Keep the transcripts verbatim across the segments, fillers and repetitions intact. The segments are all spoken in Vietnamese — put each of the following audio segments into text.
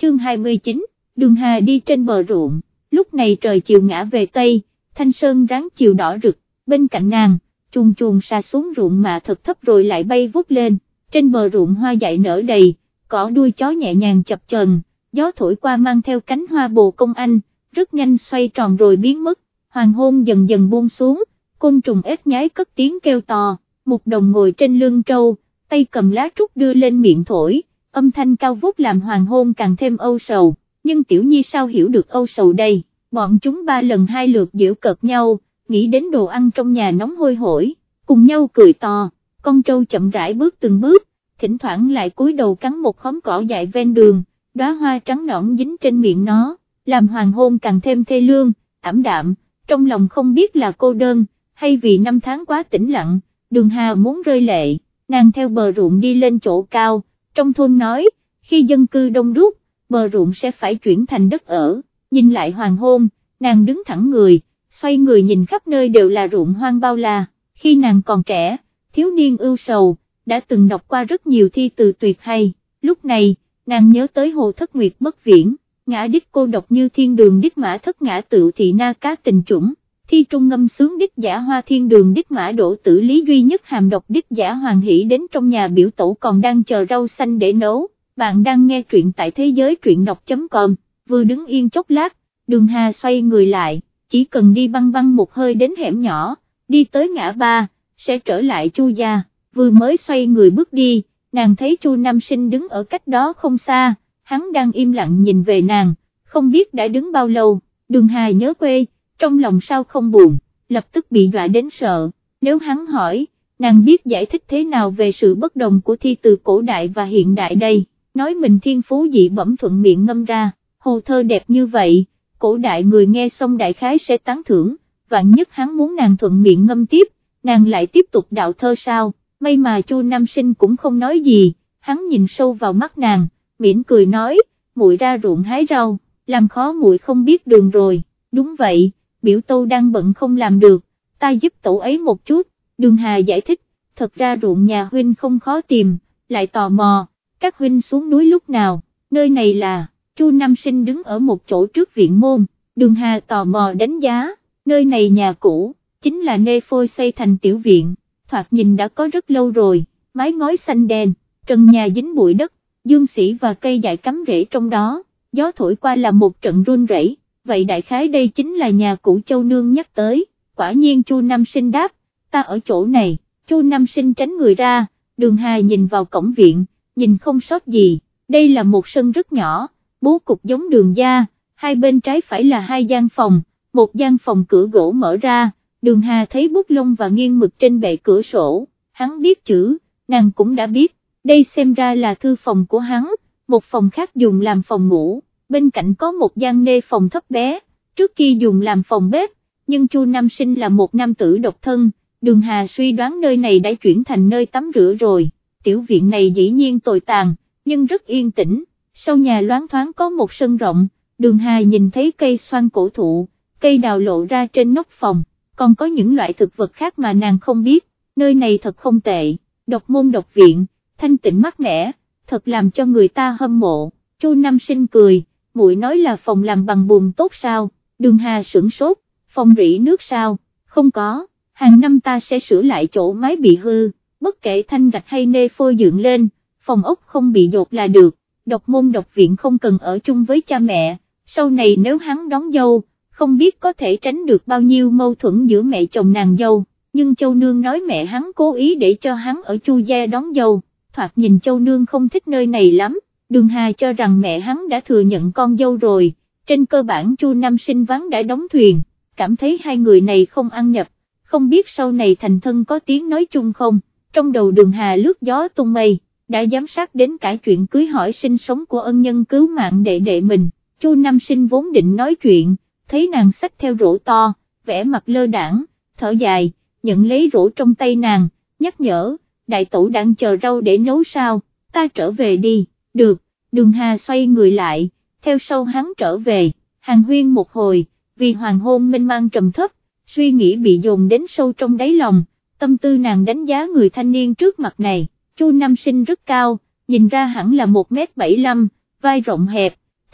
chương hai mươi chín, Đường Hà đi trên bờ ruộng, lúc này trời chiều ngã về Tây, thanh sơn ráng chiều đỏ rực, bên cạnh nàng, chuồn chuồn sa xuống ruộng mà thật thấp rồi lại bay vút lên, trên bờ ruộng hoa dại nở đầy, cỏ đuôi chó nhẹ nhàng chập chờn, gió thổi qua mang theo cánh hoa bồ công anh, rất nhanh xoay tròn rồi biến mất, hoàng hôn dần dần buông xuống, côn trùng ếch nhái cất tiếng kêu to, Mục Đồng ngồi trên lưng trâu, tay cầm lá trúc đưa lên miệng thổi, âm thanh cao vút làm hoàng hôn càng thêm âu sầu, nhưng Tiểu Nhi sao hiểu được âu sầu đây, bọn chúng ba lần hai lượt giễu cợt nhau, nghĩ đến đồ ăn trong nhà nóng hôi hổi, cùng nhau cười to, con trâu chậm rãi bước từng bước, thỉnh thoảng lại cúi đầu cắn một khóm cỏ dại ven đường, đóa hoa trắng nõn dính trên miệng nó, làm hoàng hôn càng thêm thê lương, ảm đạm, trong lòng không biết là cô đơn, hay vì năm tháng quá tĩnh lặng, Đường Hà muốn rơi lệ, nàng theo bờ ruộng đi lên chỗ cao, trong thôn nói, khi dân cư đông đúc, bờ ruộng sẽ phải chuyển thành đất ở, nhìn lại hoàng hôn, nàng đứng thẳng người, xoay người nhìn khắp nơi đều là ruộng hoang bao la, khi nàng còn trẻ, thiếu niên ưu sầu, đã từng đọc qua rất nhiều thi từ tuyệt hay, lúc này, nàng nhớ tới Hồ Thất Nguyệt bất viễn, ngã đích cô độc như thiên đường đích mã thất ngã tự thị na cá tình chủng, thi trung ngâm sướng đích giả hoa thiên đường đích mã đổ tử lý duy nhất hàm độc đích giả hoàng hỷ đến trong nhà biểu tẩu còn đang chờ rau xanh để nấu, bạn đang nghe truyện tại thế giới truyện đọc.com, vừa đứng yên chốc lát, Đường Hà xoay người lại, chỉ cần đi băng băng một hơi đến hẻm nhỏ, đi tới ngã ba, sẽ trở lại Chu gia, vừa mới xoay người bước đi, nàng thấy Chu Nam Sinh đứng ở cách đó không xa, hắn đang im lặng nhìn về nàng, không biết đã đứng bao lâu, Đường Hà nhớ quê, trong lòng sao không buồn, lập tức bị dọa đến sợ, nếu hắn hỏi, nàng biết giải thích thế nào về sự bất đồng của thi từ cổ đại và hiện đại đây, nói mình thiên phú dị bẩm thuận miệng ngâm ra, hồ thơ đẹp như vậy, cổ đại người nghe xong đại khái sẽ tán thưởng, vạn nhất hắn muốn nàng thuận miệng ngâm tiếp, nàng lại tiếp tục đạo thơ sao, may mà Chu Nam Sinh cũng không nói gì, hắn nhìn sâu vào mắt nàng, mỉm cười nói, muội ra ruộng hái rau, làm khó muội không biết đường rồi, đúng vậy, biểu tâu đang bận không làm được, ta giúp tẩu ấy một chút, Đường Hà giải thích, thật ra ruộng nhà huynh không khó tìm, lại tò mò, các huynh xuống núi lúc nào, nơi này là, Chu Nam Sinh đứng ở một chỗ trước viện môn, Đường Hà tò mò đánh giá, nơi này nhà cũ, chính là nê phôi xây thành tiểu viện, thoạt nhìn đã có rất lâu rồi, mái ngói xanh đen, trần nhà dính bụi đất, dương sĩ và cây dại cắm rễ trong đó, gió thổi qua là một trận run rẩy. Vậy đại khái đây chính là nhà cũ Châu Nương nhắc tới, quả nhiên Chu Nam Sinh đáp, ta ở chỗ này, Chu Nam Sinh tránh người ra, Đường Hà nhìn vào cổng viện, nhìn không sót gì, đây là một sân rất nhỏ, bố cục giống đường gia, hai bên trái phải là hai gian phòng, một gian phòng cửa gỗ mở ra, Đường Hà thấy bút lông và nghiêng mực trên bệ cửa sổ, hắn biết chữ, nàng cũng đã biết, đây xem ra là thư phòng của hắn, một phòng khác dùng làm phòng ngủ. Bên cạnh có một gian nê phòng thấp bé, trước kia dùng làm phòng bếp, nhưng Chu Nam Sinh là một nam tử độc thân, Đường Hà suy đoán nơi này đã chuyển thành nơi tắm rửa rồi, tiểu viện này dĩ nhiên tồi tàn, nhưng rất yên tĩnh, sau nhà loáng thoáng có một sân rộng, Đường Hà nhìn thấy cây xoan cổ thụ, cây đào lộ ra trên nóc phòng, còn có những loại thực vật khác mà nàng không biết, nơi này thật không tệ, độc môn độc viện, thanh tịnh mát mẻ, thật làm cho người ta hâm mộ, Chu Nam Sinh cười. Muội nói là phòng làm bằng bùn tốt sao, Đường Hà sửng sốt, phòng rỉ nước sao, không có, hàng năm ta sẽ sửa lại chỗ mái bị hư, bất kể thanh gạch hay nê phôi dựng lên, phòng ốc không bị dột là được, độc môn độc viện không cần ở chung với cha mẹ, sau này nếu hắn đón dâu, không biết có thể tránh được bao nhiêu mâu thuẫn giữa mẹ chồng nàng dâu, nhưng Châu Nương nói mẹ hắn cố ý để cho hắn ở Chu gia đón dâu, thoạt nhìn Châu Nương không thích nơi này lắm. Đường Hà cho rằng mẹ hắn đã thừa nhận con dâu rồi, trên cơ bản Chu Nam Sinh ván đã đóng thuyền, cảm thấy hai người này không ăn nhập, không biết sau này thành thân có tiếng nói chung không, trong đầu Đường Hà lướt gió tung mây, đã giám sát đến cả chuyện cưới hỏi sinh sống của ân nhân cứu mạng đệ đệ mình, Chu Nam Sinh vốn định nói chuyện, thấy nàng xách theo rổ to, vẻ mặt lơ đãng, thở dài, nhận lấy rổ trong tay nàng, nhắc nhở, đại tẩu đang chờ rau để nấu sao, ta trở về đi. Được, Đường Hà xoay người lại, theo sau hắn trở về, hàng huyên một hồi, vì hoàng hôn mênh mang trầm thấp, suy nghĩ bị dồn đến sâu trong đáy lòng, tâm tư nàng đánh giá người thanh niên trước mặt này, Chu Nam Sinh rất cao, nhìn ra hẳn là một mét bảy mươi lăm, vai rộng hẹp,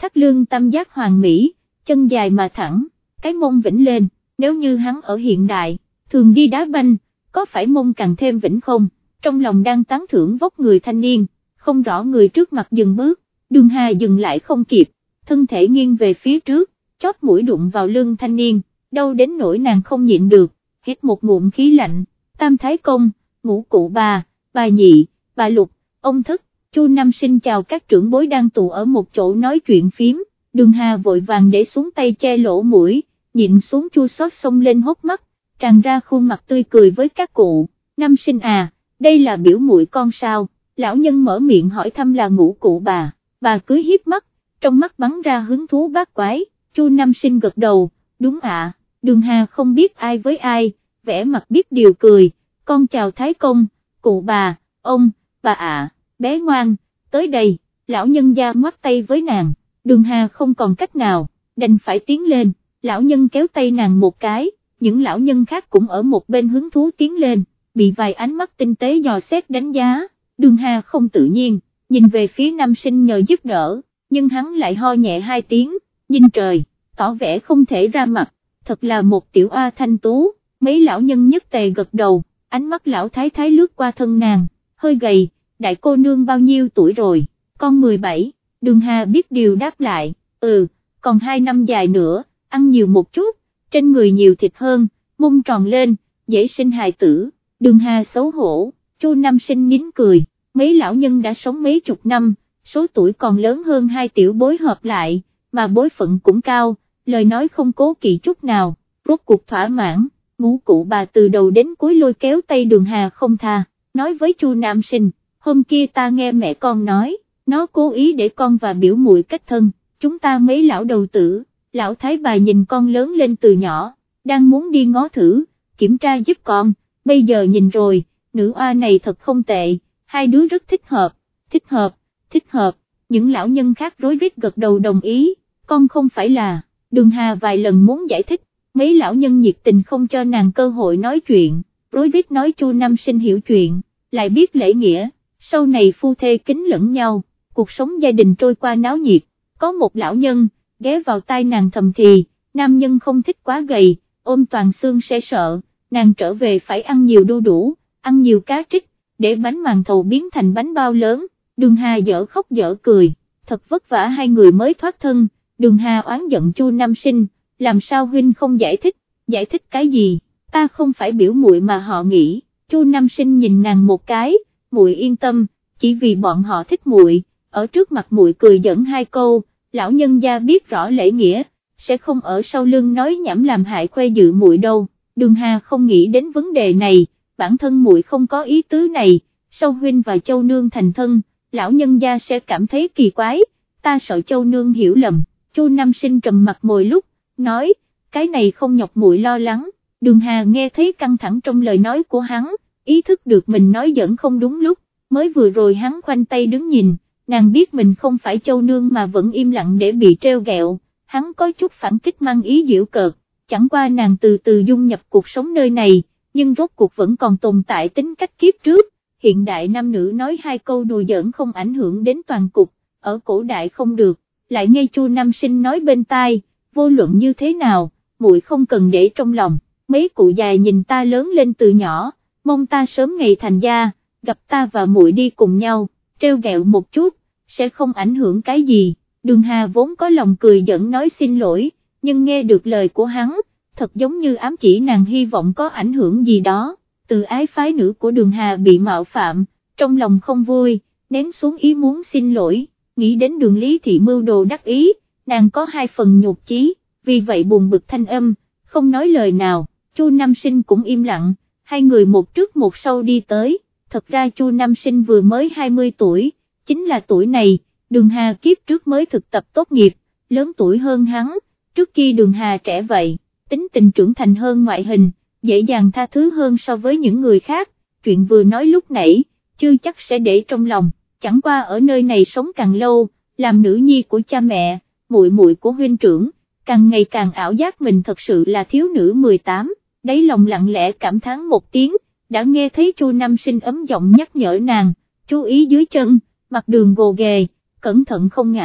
thắt lưng tam giác hoàn mỹ, chân dài mà thẳng, cái mông vĩnh lên, nếu như hắn ở hiện đại, thường đi đá banh, có phải mông càng thêm vĩnh không? Trong lòng đang tán thưởng vóc người thanh niên, không rõ người trước mặt dừng bước, Đường Hà dừng lại không kịp, thân thể nghiêng về phía trước, chóp mũi đụng vào lưng thanh niên, đau đến nỗi nàng không nhịn được, hít một ngụm khí lạnh. Tam Thái Công, Ngũ Cụ Bà, bà Nhị, bà Lục, ông Thất, Chu Nam Sinh chào các trưởng bối đang tụ ở một chỗ nói chuyện phím. Đường Hà vội vàng để xuống tay che lỗ mũi, nhịn xuống chua xót xông lên hốc mắt, tràn ra khuôn mặt tươi cười với các cụ. Nam Sinh à, đây là biểu muội con sao? Lão nhân mở miệng hỏi thăm là Ngũ Cụ Bà, bà cưới hiếp mắt, trong mắt bắn ra hứng thú bát quái. Chu Nam Sinh gật đầu, đúng ạ. Đường Hà không biết ai với ai, vẻ mặt biết điều cười, con chào Thái Công, cụ bà, ông, bà ạ, bé ngoan, tới đây. Lão nhân gia ngoắc tay với nàng, Đường Hà không còn cách nào, đành phải tiến lên. Lão nhân kéo tay nàng một cái, những lão nhân khác cũng ở một bên hứng thú tiến lên, bị vài ánh mắt tinh tế dò xét đánh giá. Đường Hà không tự nhiên, nhìn về phía Nam Sinh nhờ giúp đỡ, nhưng hắn lại ho nhẹ hai tiếng, nhìn trời, tỏ vẻ không thể ra mặt, thật là một tiểu oa thanh tú. Mấy lão nhân nhất tề gật đầu, ánh mắt lão thái thái lướt qua thân nàng, hơi gầy, đại cô nương bao nhiêu tuổi rồi? Con mười bảy, Đường Hà biết điều đáp lại, ừ, còn hai năm dài nữa, ăn nhiều một chút, trên người nhiều thịt hơn, mông tròn lên, dễ sinh hài tử. Đường Hà xấu hổ. Chu Nam Sinh nín cười, mấy lão nhân đã sống mấy chục năm, số tuổi còn lớn hơn hai tiểu bối hợp lại, mà bối phận cũng cao, lời nói không cố kỵ chút nào, rốt cuộc thỏa mãn. Ngũ Cụ Bà từ đầu đến cuối lôi kéo tay Đường Hà không tha, nói với Chu Nam Sinh, hôm kia ta nghe mẹ con nói, nó cố ý để con và biểu muội kết thân, chúng ta mấy lão đầu tử, lão thái bà nhìn con lớn lên từ nhỏ, đang muốn đi ngó thử, kiểm tra giúp con, bây giờ nhìn rồi, nữ oa này thật không tệ, hai đứa rất thích hợp, thích hợp, thích hợp, những lão nhân khác rối rít gật đầu đồng ý, con không phải là. Đường Hà vài lần muốn giải thích, mấy lão nhân nhiệt tình không cho nàng cơ hội nói chuyện, rối rít nói Chu Nam Sinh hiểu chuyện, lại biết lễ nghĩa, sau này phu thê kính lẫn nhau, cuộc sống gia đình trôi qua náo nhiệt. Có một lão nhân, ghé vào tai nàng thầm thì, nam nhân không thích quá gầy, ôm toàn xương sẽ sợ, nàng trở về phải ăn nhiều đu đủ, ăn nhiều cá trích, để bánh màn thầu biến thành bánh bao lớn. Đường Hà dở khóc dở cười, thật vất vả hai người mới thoát thân. Đường Hà oán giận Chu Nam Sinh, làm sao huynh không giải thích, giải thích cái gì, ta không phải biểu muội mà họ nghĩ. Chu Nam Sinh nhìn nàng một cái, muội yên tâm, chỉ vì bọn họ thích muội, ở trước mặt muội cười giỡn hai câu, lão nhân gia biết rõ lễ nghĩa, sẽ không ở sau lưng nói nhảm làm hại khoe dự muội đâu. Đường Hà không nghĩ đến vấn đề này, bản thân muội không có ý tứ này, sau huynh và Châu Nương thành thân, lão nhân gia sẽ cảm thấy kỳ quái, ta sợ Châu Nương hiểu lầm. Chu Nam Sinh trầm mặt mồi lúc, nói, cái này không nhọc muội lo lắng. Đường Hà nghe thấy căng thẳng trong lời nói của hắn, ý thức được mình nói giỡn không đúng lúc, mới vừa rồi hắn khoanh tay đứng nhìn, nàng biết mình không phải Châu Nương mà vẫn im lặng để bị treo gẹo, hắn có chút phản kích mang ý giễu cợt, chẳng qua nàng từ từ dung nhập cuộc sống nơi này, nhưng rốt cuộc vẫn còn tồn tại tính cách kiếp trước. Hiện đại nam nữ nói hai câu đùa giỡn không ảnh hưởng đến toàn cục, ở cổ đại không được. Lại nghe Chu Nam Sinh nói bên tai, vô luận như thế nào, muội không cần để trong lòng, mấy cụ già nhìn ta lớn lên từ nhỏ, mong ta sớm ngày thành gia, gặp ta và muội đi cùng nhau, treo gẹo một chút, sẽ không ảnh hưởng cái gì. Đường Hà vốn có lòng cười giỡn nói xin lỗi, nhưng nghe được lời của hắn, thật giống như ám chỉ nàng hy vọng có ảnh hưởng gì đó. Từ ái phái nữ của Đường Hà bị mạo phạm, trong lòng không vui, nén xuống ý muốn xin lỗi. Nghĩ đến Đường Lý Thị mưu đồ đắc ý, nàng có hai phần nhục chí, vì vậy buồn bực thanh âm, không nói lời nào. Chu Nam Sinh cũng im lặng, hai người một trước một sau đi tới. Thật ra Chu Nam Sinh vừa mới hai mươi tuổi, chính là tuổi này, Đường Hà kiếp trước mới thực tập tốt nghiệp, lớn tuổi hơn hắn, trước khi Đường Hà trẻ vậy, tính tình trưởng thành hơn ngoại hình, dễ dàng tha thứ hơn so với những người khác, chuyện vừa nói lúc nãy, chưa chắc sẽ để trong lòng. Chẳng qua ở nơi này sống càng lâu, làm nữ nhi của cha mẹ, muội muội của huynh trưởng, càng ngày càng ảo giác mình thật sự là thiếu nữ mười tám, đáy lòng lặng lẽ cảm thán một tiếng, đã nghe thấy Chu Nam Sinh ấm giọng nhắc nhở nàng, chú ý dưới chân, mặt đường gồ ghề, cẩn thận không ngã.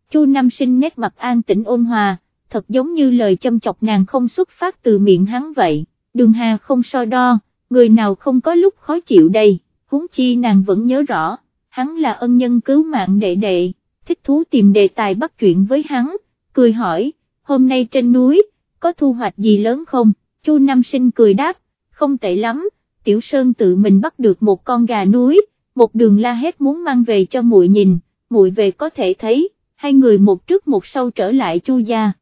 Chu Nam Sinh nét mặt an tĩnh ôn hòa, thật giống như lời châm chọc nàng không xuất phát từ miệng hắn vậy. Đường Hà không so đo, người nào không có lúc khó chịu đây, huống chi nàng vẫn nhớ rõ, hắn là ân nhân cứu mạng đệ đệ, thích thú tìm đề tài bắt chuyện với hắn, cười hỏi, hôm nay trên núi, có thu hoạch gì lớn không? Chu Nam Sinh cười đáp, không tệ lắm, Tiểu Sơn tự mình bắt được một con gà núi, một đường la hét muốn mang về cho muội nhìn, muội về có thể thấy, hai người một trước một sau trở lại Chu gia.